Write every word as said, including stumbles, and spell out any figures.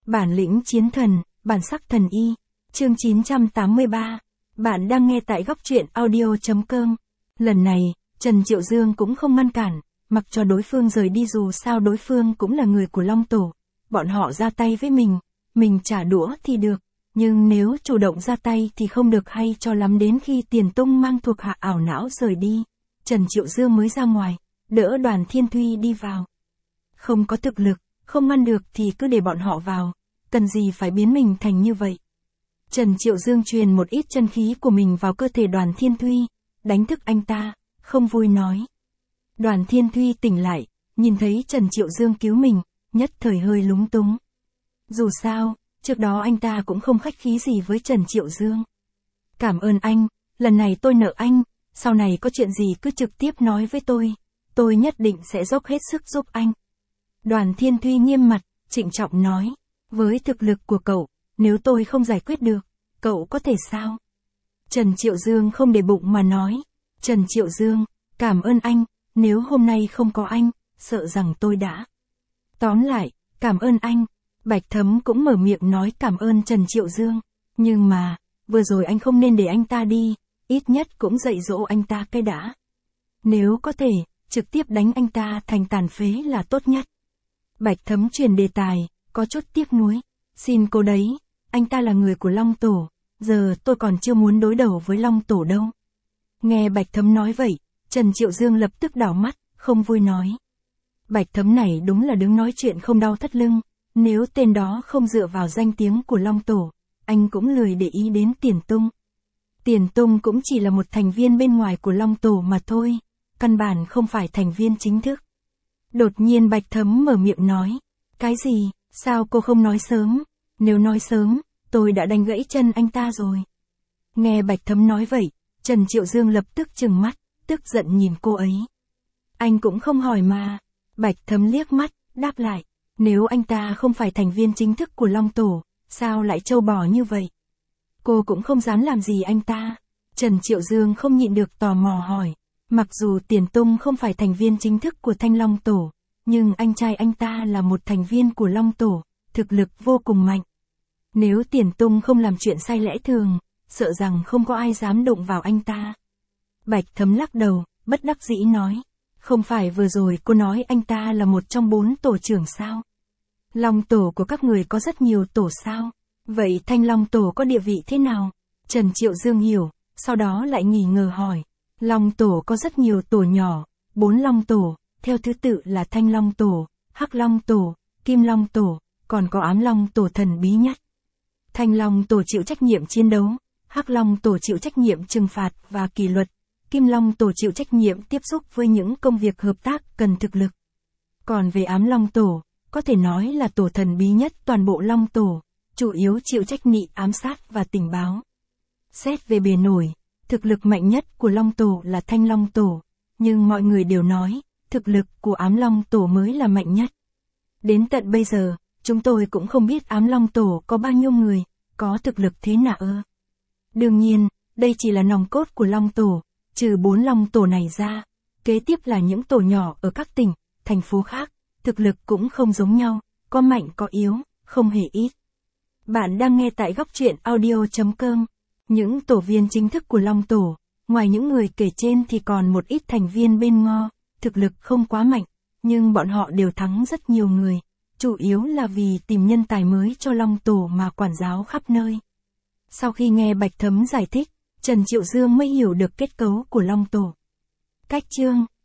Bản lĩnh chiến thần, bản sắc thần y. Chương chín trăm tám mươi ba. Bạn đang nghe tại góc truyện audio chấm com. Lần này, Trần Triệu Dương cũng không ngăn cản, mặc cho đối phương rời đi, dù sao đối phương cũng là người của Long Tổ. Bọn họ ra tay với mình, mình trả đũa thì được, nhưng nếu chủ động ra tay thì không được hay cho lắm. Đến khi Tiền Tung mang thuộc hạ ảo não rời đi, Trần Triệu Dương mới ra ngoài, đỡ Đoàn Thiên Thuy đi vào. Không có thực lực, không ngăn được thì cứ để bọn họ vào, cần gì phải biến mình thành như vậy. Trần Triệu Dương truyền một ít chân khí của mình vào cơ thể Đoàn Thiên Thuy, đánh thức anh ta, không vui nói. Đoàn Thiên Thuy tỉnh lại, nhìn thấy Trần Triệu Dương cứu mình, nhất thời hơi lúng túng. Dù sao, trước đó anh ta cũng không khách khí gì với Trần Triệu Dương. Cảm ơn anh, lần này tôi nợ anh, sau này có chuyện gì cứ trực tiếp nói với tôi, tôi nhất định sẽ dốc hết sức giúp anh. Đoàn Thiên Thuy nghiêm mặt, trịnh trọng nói, với thực lực của cậu, nếu tôi không giải quyết được, cậu có thể sao? Trần Triệu Dương không để bụng mà nói, Trần Triệu Dương, cảm ơn anh, nếu hôm nay không có anh, sợ rằng tôi đã. Tóm lại, cảm ơn anh. Bạch Thấm cũng mở miệng nói cảm ơn Trần Triệu Dương, nhưng mà, vừa rồi anh không nên để anh ta đi, ít nhất cũng dạy dỗ anh ta cái đã. Nếu có thể, trực tiếp đánh anh ta thành tàn phế là tốt nhất. Bạch Thấm truyền đề tài, có chút tiếc nuối, xin cô đấy, anh ta là người của Long Tổ, giờ tôi còn chưa muốn đối đầu với Long Tổ đâu. Nghe Bạch Thấm nói vậy, Trần Triệu Dương lập tức đảo mắt, không vui nói. Bạch Thấm này đúng là đứng nói chuyện không đau thắt lưng, nếu tên đó không dựa vào danh tiếng của Long Tổ, anh cũng lười để ý đến Tiền Tung. Tiền Tung cũng chỉ là một thành viên bên ngoài của Long Tổ mà thôi, căn bản không phải thành viên chính thức. Đột nhiên Bạch Thấm mở miệng nói, cái gì, sao cô không nói sớm, nếu nói sớm, tôi đã đánh gãy chân anh ta rồi. Nghe Bạch Thấm nói vậy, Trần Triệu Dương lập tức trừng mắt, tức giận nhìn cô ấy. Anh cũng không hỏi mà. Bạch Thấm liếc mắt, đáp lại, nếu anh ta không phải thành viên chính thức của Long Tổ, sao lại trâu bò như vậy? Cô cũng không dám làm gì anh ta. Trần Triệu Dương không nhịn được tò mò hỏi, mặc dù Tiền Tung không phải thành viên chính thức của Thanh Long Tổ, nhưng anh trai anh ta là một thành viên của Long Tổ, thực lực vô cùng mạnh. Nếu Tiền Tung không làm chuyện sai lẽ thường, sợ rằng không có ai dám đụng vào anh ta. Bạch Thấm lắc đầu, bất đắc dĩ nói, không phải vừa rồi cô nói anh ta là một trong bốn tổ trưởng sao? Long Tổ của các người có rất nhiều tổ sao? Vậy Thanh Long Tổ có địa vị thế nào? Trần Triệu Dương hiểu, sau đó lại nghi ngờ hỏi. Long Tổ có rất nhiều tổ nhỏ, bốn Long Tổ, theo thứ tự là Thanh Long Tổ, Hắc Long Tổ, Kim Long Tổ, còn có Ám Long Tổ thần bí nhất. Thanh Long Tổ chịu trách nhiệm chiến đấu, Hắc Long Tổ chịu trách nhiệm trừng phạt và kỷ luật, Kim Long Tổ chịu trách nhiệm tiếp xúc với những công việc hợp tác cần thực lực. Còn về Ám Long Tổ, có thể nói là tổ thần bí nhất toàn bộ Long Tổ, chủ yếu chịu trách nhiệm ám sát và tình báo. Xét về bề nổi, thực lực mạnh nhất của Long Tổ là Thanh Long Tổ, nhưng mọi người đều nói, thực lực của Ám Long Tổ mới là mạnh nhất. Đến tận bây giờ, chúng tôi cũng không biết Ám Long Tổ có bao nhiêu người, có thực lực thế nào ơ. Đương nhiên, đây chỉ là nòng cốt của Long Tổ, trừ bốn Long Tổ này ra, kế tiếp là những tổ nhỏ ở các tỉnh, thành phố khác, thực lực cũng không giống nhau, có mạnh có yếu, không hề ít. Bạn đang nghe tại góc truyện audio chấm com. Những tổ viên chính thức của Long Tổ, ngoài những người kể trên thì còn một ít thành viên bên ngo, thực lực không quá mạnh, nhưng bọn họ đều thắng rất nhiều người, chủ yếu là vì tìm nhân tài mới cho Long Tổ mà quản giáo khắp nơi. Sau khi nghe Bạch Thấm giải thích, Trần Triệu Dương mới hiểu được kết cấu của Long Tổ. Cách chương